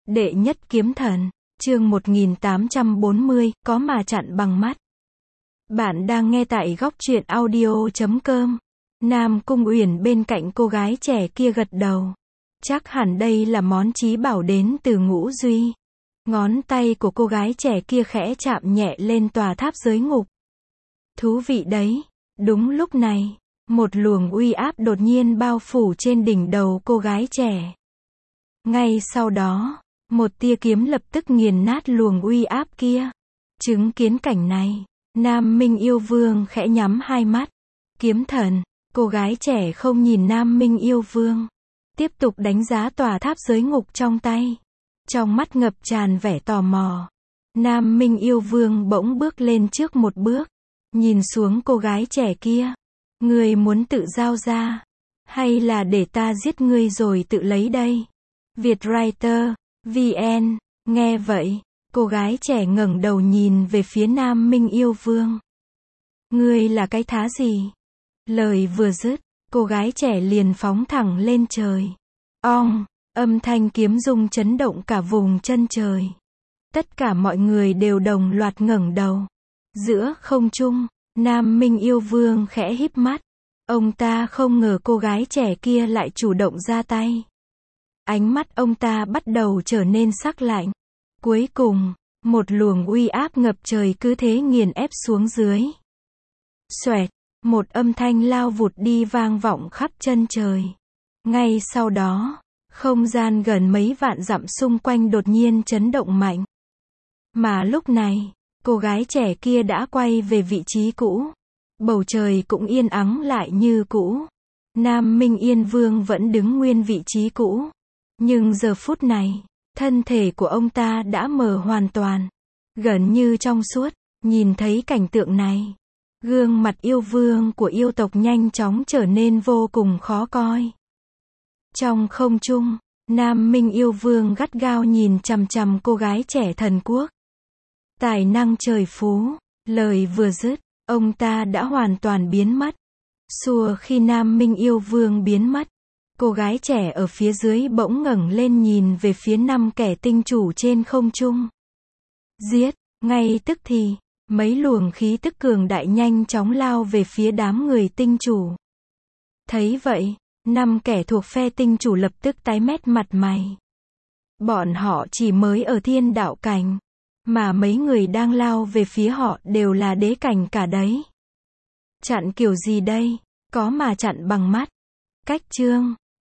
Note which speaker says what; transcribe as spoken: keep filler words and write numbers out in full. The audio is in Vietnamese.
Speaker 1: Đệ nhất kiếm thần, chương một nghìn tám trăm bốn mươi, có mà chặn bằng mắt. Bạn đang nghe tại góc truyện audio chấm com. Nam Cung Uyển bên cạnh cô gái trẻ kia gật đầu. Chắc hẳn đây là món chí bảo đến từ Ngũ Duy. Ngón tay của cô gái trẻ kia khẽ chạm nhẹ lên tòa tháp giới ngục. Thú vị đấy. Đúng lúc này, một luồng uy áp đột nhiên bao phủ trên đỉnh đầu cô gái trẻ. Ngay sau đó, một tia kiếm lập tức nghiền nát luồng uy áp kia. Chứng kiến cảnh này, Nam Minh Yêu Vương khẽ nhắm hai mắt. Kiếm thần, cô gái trẻ không nhìn Nam Minh Yêu Vương, tiếp tục đánh giá tòa tháp giới ngục trong tay. Trong mắt ngập tràn vẻ tò mò, Nam Minh Yêu Vương bỗng bước lên trước một bước, nhìn xuống cô gái trẻ kia. Ngươi muốn tự giao ra, hay là để ta giết ngươi rồi tự lấy đây? Vietwriter, vê en, nghe vậy, cô gái trẻ ngẩng đầu nhìn về phía Nam Minh Yêu Vương. Ngươi là cái thá gì? Lời vừa dứt, cô gái trẻ liền phóng thẳng lên trời. Ong, âm thanh kiếm rung chấn động cả vùng chân trời. Tất cả mọi người đều đồng loạt ngẩng đầu. Giữa không trung, Nam Minh Yêu Vương khẽ híp mắt. Ông ta không ngờ cô gái trẻ kia lại chủ động ra tay. Ánh mắt ông ta bắt đầu trở nên sắc lạnh. Cuối cùng, một luồng uy áp ngập trời cứ thế nghiền ép xuống dưới. Xoẹt, một âm thanh lao vụt đi vang vọng khắp chân trời. Ngay sau đó, không gian gần mấy vạn dặm xung quanh đột nhiên chấn động mạnh. Mà lúc này, cô gái trẻ kia đã quay về vị trí cũ. Bầu trời cũng yên ắng lại như cũ. Nam Minh Yên Vương vẫn đứng nguyên vị trí cũ. Nhưng giờ phút này, thân thể của ông ta đã mờ hoàn toàn, gần như trong suốt. Nhìn thấy cảnh tượng này, gương mặt yêu vương của yêu tộc nhanh chóng trở nên vô cùng khó coi. Trong không trung, Nam Minh Yêu Vương gắt gao nhìn chằm chằm cô gái trẻ thần quốc. Tài năng trời phú, lời vừa dứt, ông ta đã hoàn toàn biến mất. Xua khi Nam Minh Yêu Vương biến mất, cô gái trẻ ở phía dưới bỗng ngẩng lên nhìn về phía năm kẻ tinh chủ trên không trung. Giết, ngay tức thì, mấy luồng khí tức cường đại nhanh chóng lao về phía đám người tinh chủ. Thấy vậy, năm kẻ thuộc phe tinh chủ lập tức tái mét mặt mày. Bọn họ chỉ mới ở thiên đạo cảnh, mà mấy người đang lao về phía họ đều là đế cảnh cả đấy. Chặn kiểu gì đây? Có mà chặn bằng mắt. Cách chương